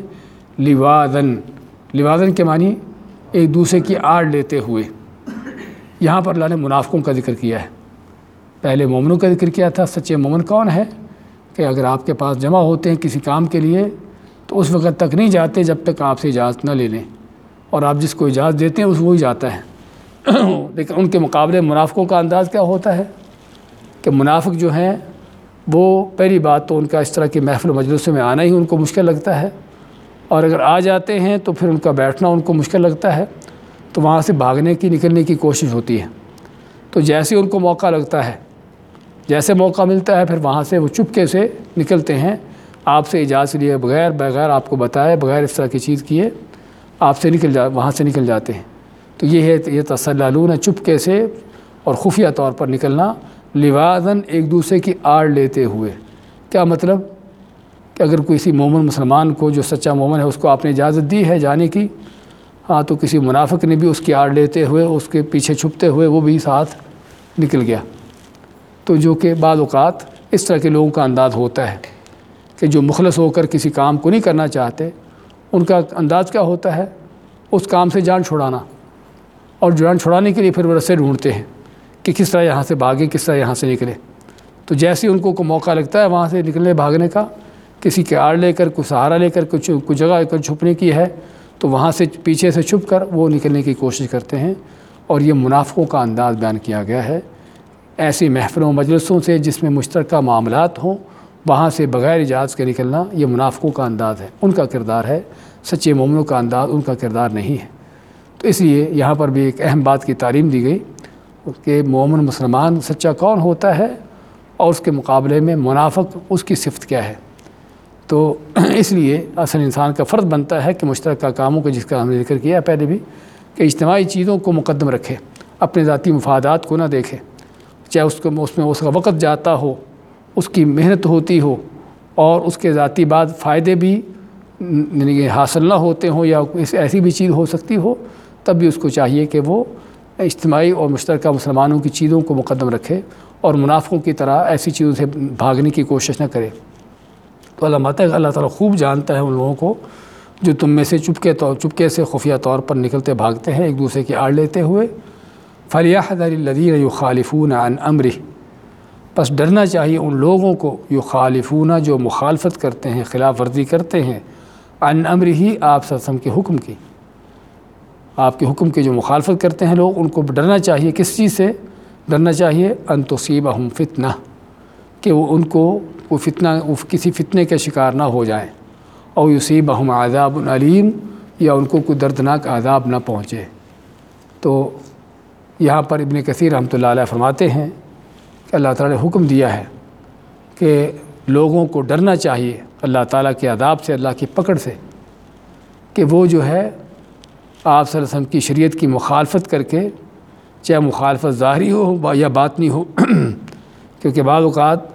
لواذن کے معنی ایک دوسرے کی آڑ لیتے ہوئے۔ یہاں پر اللہ نے منافقوں کا ذکر کیا ہے، پہلے مومنوں کا ذکر کیا تھا۔ سچے مومن کون ہے؟ کہ اگر آپ کے پاس جمع ہوتے ہیں کسی کام کے لیے تو اس وقت تک نہیں جاتے جب تک آپ سے اجازت نہ لے لیں، اور آپ جس کو اجازت دیتے ہیں وہی جاتا ہے۔ لیکن ان کے مقابلے منافقوں کا انداز کیا ہوتا ہے کہ منافق جو ہیں وہ پہلی بات تو ان کا اس طرح کی محفل و مجلسوں میں آنا ہی ان کو مشکل لگتا ہے، اور اگر آ جاتے ہیں تو پھر ان کا بیٹھنا ان کو مشکل لگتا ہے، تو وہاں سے بھاگنے کی نکلنے کی کوشش ہوتی ہے۔ تو جیسے ان کو موقع لگتا ہے، جیسے موقع ملتا ہے، پھر وہاں سے وہ چپکے سے نکلتے ہیں، آپ سے اجازت لیے بغیر آپ کو بتائے، بغیر اس طرح کی چیز کیے آپ سے وہاں سے نکل جاتے ہیں۔ تو یہ ہے یہ تسللون، چپکے سے اور خفیہ طور پر نکلنا، لواذن ایک دوسرے کی آڑ لیتے ہوئے۔ کیا مطلب؟ کہ اگر کسی مومن مسلمان کو جو سچا مومن ہے اس کو آپ نے اجازت دی ہے جانے کی، ہاں تو کسی منافق نے بھی اس کی آڑ لیتے ہوئے، اس کے پیچھے چھپتے ہوئے وہ بھی ساتھ نکل گیا۔ تو جو کہ بعض اوقات اس طرح کے لوگوں کا انداز ہوتا ہے کہ جو مخلص ہو کر کسی کام کو نہیں کرنا چاہتے، ان کا انداز کیا ہوتا ہے؟ اس کام سے جان چھڑانا، اور جان چھڑانے کے لیے پھر وہ رستے ڈھونڈتے ہیں کہ کس طرح یہاں سے بھاگے، کس طرح یہاں سے نکلے۔ تو جیسے ان کو موقع لگتا ہے وہاں سے نکلنے بھاگنے کا، کسی کے آڑ لے کر، کوئی سہارا لے کر، کچھ جگہ چھپنے کی ہے تو وہاں سے پیچھے سے چھپ کر وہ نکلنے کی کوشش کرتے ہیں، اور یہ منافقوں کا انداز بیان کیا گیا ہے۔ ایسی محفلوں مجلسوں سے جس میں مشترکہ معاملات ہوں، وہاں سے بغیر اجازت کے نکلنا یہ منافقوں کا انداز ہے، ان کا کردار ہے۔ سچے مومنوں کا انداز ان کا کردار نہیں ہے۔ تو اس لیے یہاں پر بھی ایک اہم بات کی تعلیم دی گئی کہ مومن مسلمان سچا کون ہوتا ہے، اور اس کے مقابلے میں منافق اس کی صفت کیا ہے۔ تو اس لیے اصل انسان کا فرض بنتا ہے کہ مشترکہ کاموں کو، جس کا ہم نے ذکر کیا پہلے بھی، کہ اجتماعی چیزوں کو مقدم رکھے، اپنے ذاتی مفادات کو نہ دیکھے، چاہے اس میں اس کا وقت جاتا ہو، اس کی محنت ہوتی ہو، اور اس کے ذاتی بعد فائدے بھی حاصل نہ ہوتے ہوں، یا ایسی بھی چیز ہو سکتی ہو، تب بھی اس کو چاہیے کہ وہ اجتماعی اور مشترکہ مسلمانوں کی چیزوں کو مقدم رکھے، اور منافقوں کی طرح ایسی چیزوں سے بھاگنے کی کوشش نہ کرے۔ تو اللہ تعالیٰ خوب جانتا ہے ان لوگوں کو جو تم میں سے چپکے سے خفیہ طور پر نکلتے بھاگتے ہیں ایک دوسرے کی آڑ لیتے ہوئے۔ فَلْيَحْذَرِ الَّذِينَ يُخَالِفُونَ عَنْ أَمْرِهِ، پس ڈرنا چاہیے ان لوگوں کو، یخالفون جو مخالفت کرتے ہیں، خلاف ورزی کرتے ہیں، عن امرہ آپ صلی اللہ علیہ وسلم کے حکم کی، آپ کے حکم کی جو مخالفت کرتے ہیں لوگ، ان کو ڈرنا چاہیے۔ کس چیز سے ڈرنا چاہیے؟ ان تصیبہم فتنہ، کہ وہ ان کو کسی فتنے کے شکار نہ ہو جائیں، او یصیبہم عذاب علیم، یا ان کو کوئی دردناک عذاب نہ پہنچے۔ تو یہاں پر ابن کثیر رحمۃ اللہ علیہ فرماتے ہیں کہ اللہ تعالیٰ نے حکم دیا ہے کہ لوگوں کو ڈرنا چاہیے اللہ تعالیٰ کے عذاب سے، اللہ کی پکڑ سے، کہ وہ جو ہے آپ صلی اللہ علیہ وسلم کی شریعت کی مخالفت کر کے، چاہے مخالفت ظاہری ہو یا باطنی ہو، کیونکہ بعض اوقات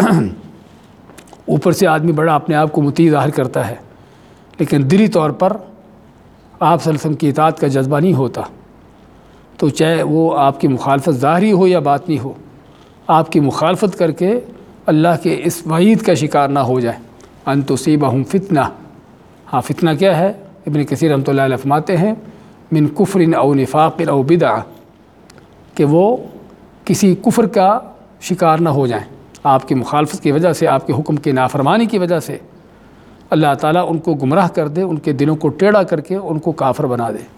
اوپر سے آدمی بڑا اپنے آپ کو مطیع ظاہر کرتا ہے، لیکن دلی طور پر آپ صلی اللہ علیہ وسلم کی اطاعت کا جذبہ نہیں ہوتا۔ تو چاہے وہ آپ کی مخالفت ظاہری ہو یا باطنی ہو، آپ کی مخالفت کر کے اللہ کے اس وعید کا شکار نہ ہو جائے، ان تصیبہم فتنہ۔ ہاں فتنہ کیا ہے؟ ابن کثیر رحمۃ اللہ علیہ فرماتے ہیں من کفر او نفاق او بدعہ، کہ وہ کسی کفر کا شکار نہ ہو جائیں، آپ کی مخالفت کی وجہ سے، آپ کے حکم کی نافرمانی کی وجہ سے اللہ تعالیٰ ان کو گمراہ کر دے، ان کے دلوں کو ٹیڑھا کر کے ان کو کافر بنا دے،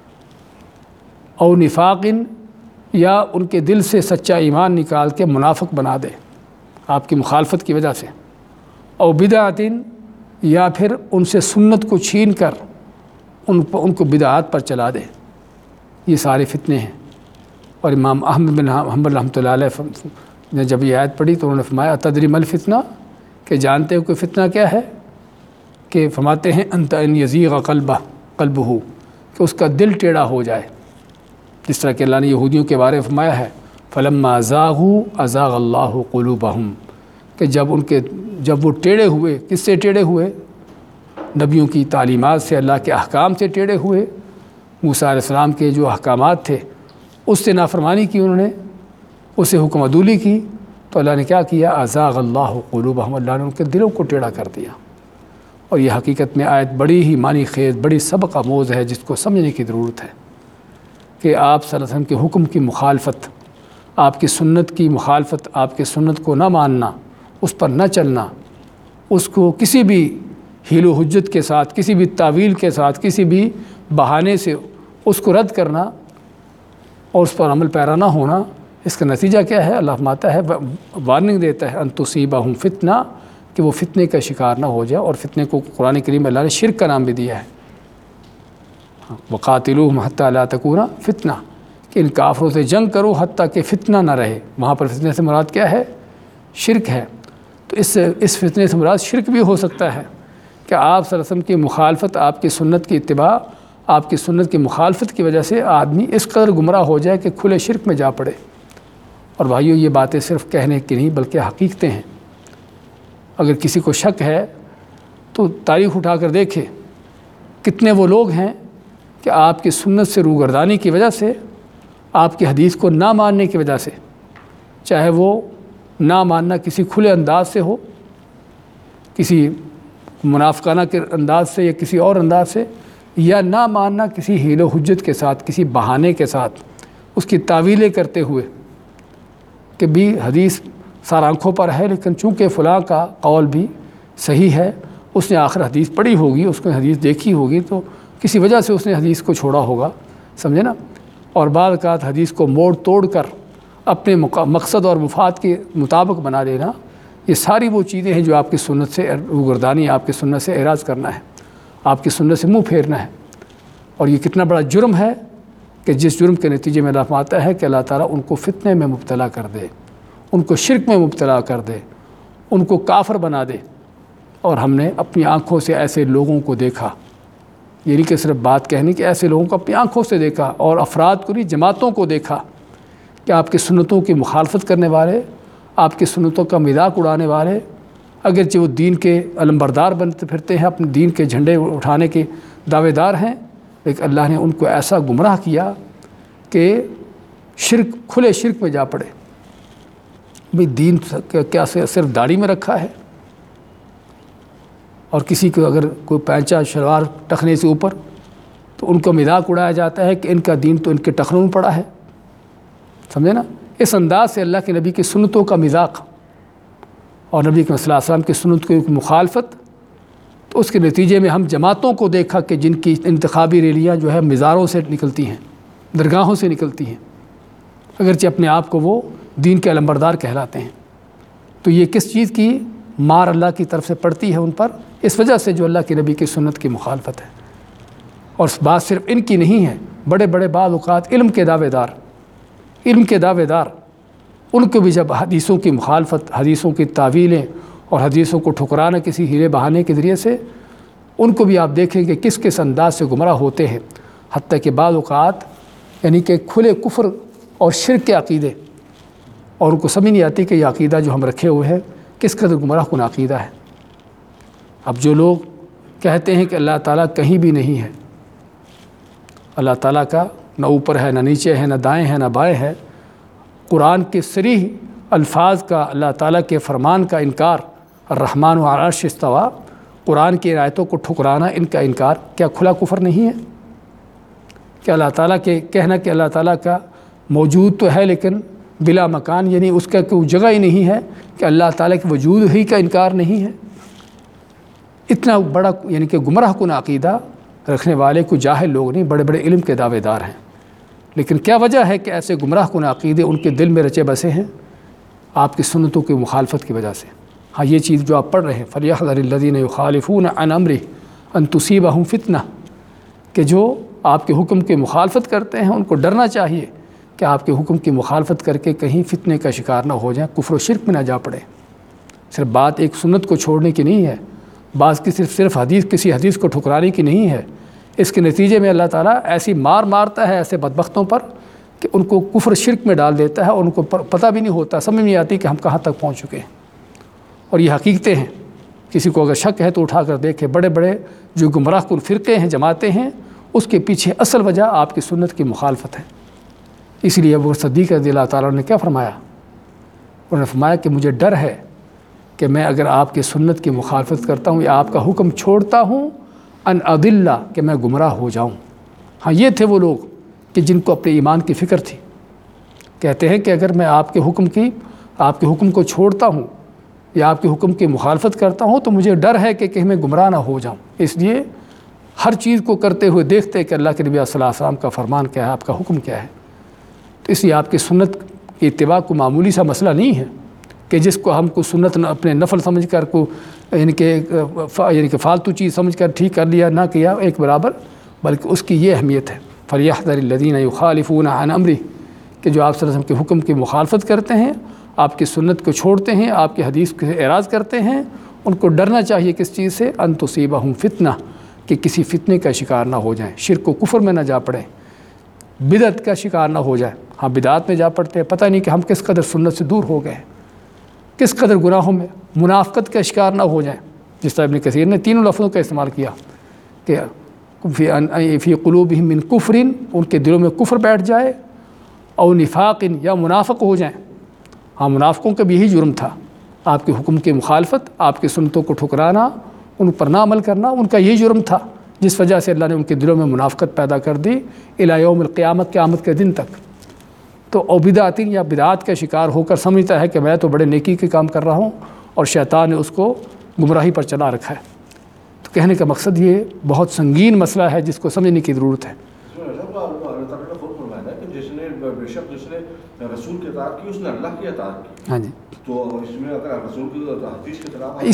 او نفاق، یا ان کے دل سے سچا ایمان نکال کے منافق بنا دے آپ کی مخالفت کی وجہ سے، او بدعت، یا پھر ان سے سنت کو چھین کر ان کو بدعات پر چلا دے۔ یہ سارے فتنے ہیں۔ اور امام احمد بن حنبل رحمۃ اللہ علیہ نے جب یہ آیت پڑھی تو انہوں نے فرمایا تدری ما الفتنہ، کہ جانتے ہو کہ فتنہ کیا ہے؟ کہ فرماتے ہیں انت ان یزیغ قلبہ کہ اس کا دل ٹیڑھا ہو جائے، جس طرح کہ اللہ نے یہودیوں کے بارے میں فرمایا ہے فلما زاغوا ازاغ اللہ قلوبہم، کہ جب وہ ٹیڑھے ہوئے، کس سے ٹیڑھے ہوئے؟ نبیوں کی تعلیمات سے، اللہ کے احکام سے ٹیڑھے ہوئے، موسیٰ علیہ السلام کے جو احکامات تھے اس سے نافرمانی کی انہوں نے، اس سے حکم عدولی کی، تو اللہ نے کیا کیا؟ ازاغ اللہ قلوبہم، اللہ نے ان کے دلوں کو ٹیڑھا کر دیا۔ اور یہ حقیقت میں آیت بڑی ہی معنی خیز، بڑی سبق آموز ہے، جس کو سمجھنے کی ضرورت ہے کہ آپ صلی اللہ علیہ وسلم کے حکم کی مخالفت، آپ کی سنت کی مخالفت، آپ کی سنت کو نہ ماننا، اس پر نہ چلنا، اس کو کسی بھی حیل و حجت کے ساتھ، کسی بھی تعویل کے ساتھ، کسی بھی بہانے سے اس کو رد کرنا اور اس پر عمل پیرا نہ ہونا، اس کا نتیجہ کیا ہے؟ اللہ فرماتا ہے، وارننگ دیتا ہے ان تصیبہم فتنہ، کہ وہ فتنے کا شکار نہ ہو جائے۔ اور فتنے کو قرآن کریم میں اللہ نے شرک کا نام بھی دیا ہے، وقاتلوہم حتی لا تکون فتنہ، کہ ان کافروں سے جنگ کرو حتیٰ کہ فتنہ نہ رہے۔ وہاں پر فتنے سے مراد کیا ہے؟ شرک ہے۔ تو اس فتنے سے مراد شرک بھی ہو سکتا ہے کہ آپ صلی اللہ علیہ وسلم کی مخالفت، آپ کی سنت کی اتباع، آپ کی سنت کی مخالفت کی وجہ سے آدمی اس قدر گمراہ ہو جائے کہ کھلے شرک میں جا پڑے۔ اور بھائیو، یہ باتیں صرف کہنے کی نہیں بلکہ حقیقتیں ہیں۔ اگر کسی کو شک ہے تو تاریخ اٹھا کر دیکھے، کتنے وہ لوگ ہیں کہ آپ کی سنت سے روگردانی کی وجہ سے، آپ کی حدیث کو نہ ماننے کی وجہ سے، چاہے وہ نہ ماننا کسی کھلے انداز سے ہو، کسی منافقانہ کے انداز سے یا کسی اور انداز سے، یا نہ ماننا کسی حیل و حجت کے ساتھ، کسی بہانے کے ساتھ، اس کی تعویلیں کرتے ہوئے کہ بھی حدیث سار آنکھوں پر ہے، لیکن چونکہ فلاں کا قول بھی صحیح ہے، اس نے آخر حدیث پڑھی ہوگی، اس نے حدیث دیکھی ہوگی، تو کسی وجہ سے اس نے حدیث کو چھوڑا ہوگا، سمجھے نا۔ اور بعض اوقات حدیث کو موڑ توڑ کر اپنے مقصد اور مفاد کے مطابق بنا لینا، یہ ساری وہ چیزیں ہیں جو آپ کی سنت سے روگردانی، آپ کی سنت سے اعراض کرنا ہے، آپ کی سنت سے منہ پھیرنا ہے۔ اور یہ کتنا بڑا جرم ہے کہ جس جرم کے نتیجے میں اللہ فرماتا ہے کہ اللہ تعالیٰ ان کو فتنے میں مبتلا کر دے، ان کو شرک میں مبتلا کر دے، ان کو کافر بنا دے۔ اور ہم نے اپنی آنکھوں سے ایسے لوگوں کو دیکھا، یہ نہیں کہ صرف بات کہنے کہ ایسے لوگوں کو اپنی آنکھوں سے دیکھا، اور افراد کو نہیں، جماعتوں کو دیکھا کہ آپ کی سنتوں کی مخالفت کرنے والے، آپ کی سنتوں کا مذاق اڑانے والے، اگرچہ وہ دین کے علمبردار بنتے پھرتے ہیں، اپنے دین کے جھنڈے اٹھانے کے دعوے دار ہیں، لیکن اللہ نے ان کو ایسا گمراہ کیا کہ شرک، کھلے شرک میں جا پڑے۔ بھئی دین کیا صرف داڑھی میں رکھا ہے؟ اور کسی کو اگر کوئی پینچا شلوار ٹخنے سے اوپر، تو ان کو مذاق اڑایا جاتا ہے کہ ان کا دین تو ان کے ٹخنوں میں پڑا ہے، سمجھے نا۔ اس انداز سے اللہ کے نبی کی سنتوں کا مذاق اور نبی صلی اللہ علیہ وسلم کی سنت کی مخالفت، تو اس کے نتیجے میں ہم جماعتوں کو دیکھا کہ جن کی انتخابی ریلیاں جو ہے مزاروں سے نکلتی ہیں، درگاہوں سے نکلتی ہیں، اگرچہ اپنے آپ کو وہ دین کے علمبردار کہلاتے ہیں۔ تو یہ کس چیز کی مار اللہ کی طرف سے پڑتی ہے ان پر؟ اس وجہ سے جو اللہ کے نبی کی سنت کی مخالفت ہے۔ اور بات صرف ان کی نہیں ہے، بڑے بڑے بعض اوقات علم کے دعوے دار، ان کو بھی جب حدیثوں کی مخالفت، حدیثوں کی تعویلیں اور حدیثوں کو ٹھکرانا کسی ہیلے بہانے کے ذریعے سے، ان کو بھی آپ دیکھیں کہ کس کس انداز سے گمراہ ہوتے ہیں، حتیٰ کہ بعض اوقات یعنی کہ کھلے کفر اور شرک کے عقیدے، اور ان کو سمجھ نہیں آتی کہ یہ عقیدہ جو ہم رکھے ہوئے ہیں کس قدر گمراہ کن عقیدہ ہے۔ اب جو لوگ کہتے ہیں کہ اللہ تعالیٰ کہیں بھی نہیں ہے، اللہ تعالیٰ کا نہ اوپر ہے، نہ نیچے ہے، نہ دائیں ہے، نہ بائیں ہے، قرآن کے صریح الفاظ کا، اللہ تعالیٰ کے فرمان کا انکار، الرحمن علی العرش استویٰ، قرآن کی آیتوں کو ٹھکرانا، ان کا انکار کیا کھلا کفر نہیں ہے؟ کہ اللہ تعالیٰ کے کہنا کہ اللہ تعالیٰ کا موجود تو ہے لیکن بلا مکان، یعنی اس کا کوئی جگہ ہی نہیں ہے، کہ اللہ تعالیٰ کے وجود ہی کا انکار نہیں ہے۔ اتنا بڑا یعنی کہ گمراہ کن عقیدہ رکھنے والے کو جاہل لوگ نہیں، بڑے بڑے علم کے دعوے دار ہیں۔ لیکن کیا وجہ ہے کہ ایسے گمراہ کن عقیدے ان کے دل میں رچے بسے ہیں؟ آپ کی سنتوں کی مخالفت کی وجہ سے۔ ہاں یہ چیز جو آپ پڑھ رہے ہیں فَلْيَحْذَرِ الَّذِينَ يُخَالِفُونَ عَنْ أَمْرِهِ أَن تُصِيبَهُمْ فِتْنَةٌ، کہ جو آپ کے حکم کی مخالفت کرتے ہیں ان کو ڈرنا چاہیے کہ آپ کے حکم کی مخالفت کر کے کہیں فتنے کا شکار نہ ہو جائیں، کفر و شرک میں نہ جا پڑے۔ صرف بات ایک سنت کو چھوڑنے کی نہیں ہے، بعض کی صرف حدیث کسی حدیث کو ٹھکرانے کی نہیں ہے، اس کے نتیجے میں اللہ تعالیٰ ایسی مار مارتا ہے ایسے بدبختوں پر کہ ان کو کفر شرک میں ڈال دیتا ہے، اور ان کو پتہ بھی نہیں ہوتا، سمجھ نہیں آتی کہ ہم کہاں تک پہنچ چکے ہیں۔ اور یہ حقیقتیں ہیں، کسی کو اگر شک ہے تو اٹھا کر دیکھے، بڑے بڑے جو گمراہ کن فرقے ہیں، جماعتیں ہیں، اس کے پیچھے اصل وجہ آپ کی سنت کی مخالفت ہے۔ اس لیے ابو صدیق رضی اللہ تعالیٰ نے کیا فرمایا؟ انہوں نے فرمایا کہ مجھے ڈر ہے کہ میں اگر آپ کی سنت کی مخالفت کرتا ہوں یا آپ کا حکم چھوڑتا ہوں ان اضل، کہ میں گمراہ ہو جاؤں۔ ہاں یہ تھے وہ لوگ کہ جن کو اپنے ایمان کی فکر تھی، کہتے ہیں کہ اگر میں آپ کے حکم کو چھوڑتا ہوں یا آپ کے حکم کی مخالفت کرتا ہوں تو مجھے ڈر ہے کہ کہیں میں گمراہ نہ ہو جاؤں، اس لیے ہر چیز کو کرتے ہوئے دیکھتے کہ اللہ کے نبی صلی اللہ علیہ وسلم کا فرمان کیا ہے، آپ کا حکم کیا ہے۔ تو اس لیے آپ کی سنت کی اتباع کو معمولی سا مسئلہ نہیں ہے کہ جس کو ہم کو سنت اپنے نفل سمجھ کر کو یعنی کہ فالتو چیز سمجھ کر ٹھیک کر لیا، نہ کیا ایک برابر، بلکہ اس کی یہ اہمیت ہے فَلْيَحْذَرِ الَّذِينَ يُخَالِفُونَ عَنْ أَمْرِهِ، کہ جو آپ صلی اللہ علیہ وسلم کے حکم کی مخالفت کرتے ہیں، آپ کی سنت کو چھوڑتے ہیں، آپ کی حدیث کے اعراض کرتے ہیں، ان کو ڈرنا چاہیے کس چیز سے؟ ان تصیبہم فتنہ، کہ کسی فتنے کا شکار نہ ہو جائیں، شرک و کفر میں نہ جا پڑیں، بدعت کا شکار نہ ہو جائیں۔ ہاں بدعات میں جا پڑتے ہیں، پتہ نہیں کہ ہم کس قدر سنت سے دور ہو گئے ہیں، کس قدر گناہوں میں، منافقت کا شکار نہ ہو جائیں، جس طرح ابن کثیر نے تینوں لفظوں کا استعمال کیا کہ فی قلوبہم من کفر، ان کے دلوں میں کفر بیٹھ جائے، او نفاق، یا منافق ہو جائیں۔ ہاں منافقوں کا بھی یہی جرم تھا، آپ کے حکم کی مخالفت، آپ کی سنتوں کو ٹھکرانا، ان پر نہ عمل کرنا، ان کا یہی جرم تھا جس وجہ سے اللہ نے ان کے دلوں میں منافقت پیدا کر دی الی یوم القیامت، قیامت کے دن تک۔ تو او بدعاتین، یا بدعات کا شکار ہو کر سمجھتا ہے کہ میں تو بڑے نیکی کے کام کر رہا ہوں، اور شیطان نے اس کو گمراہی پر چلا رکھا ہے۔ تو کہنے کا مقصد یہ بہت سنگین مسئلہ ہے جس کو سمجھنے کی ضرورت ہے۔
جس نے رسول کی اطاعت کی اس نے اللہ کی اطاعت کی۔
ہاں جی،
تو اس میں اگر رسول کی حدیث کے خلاف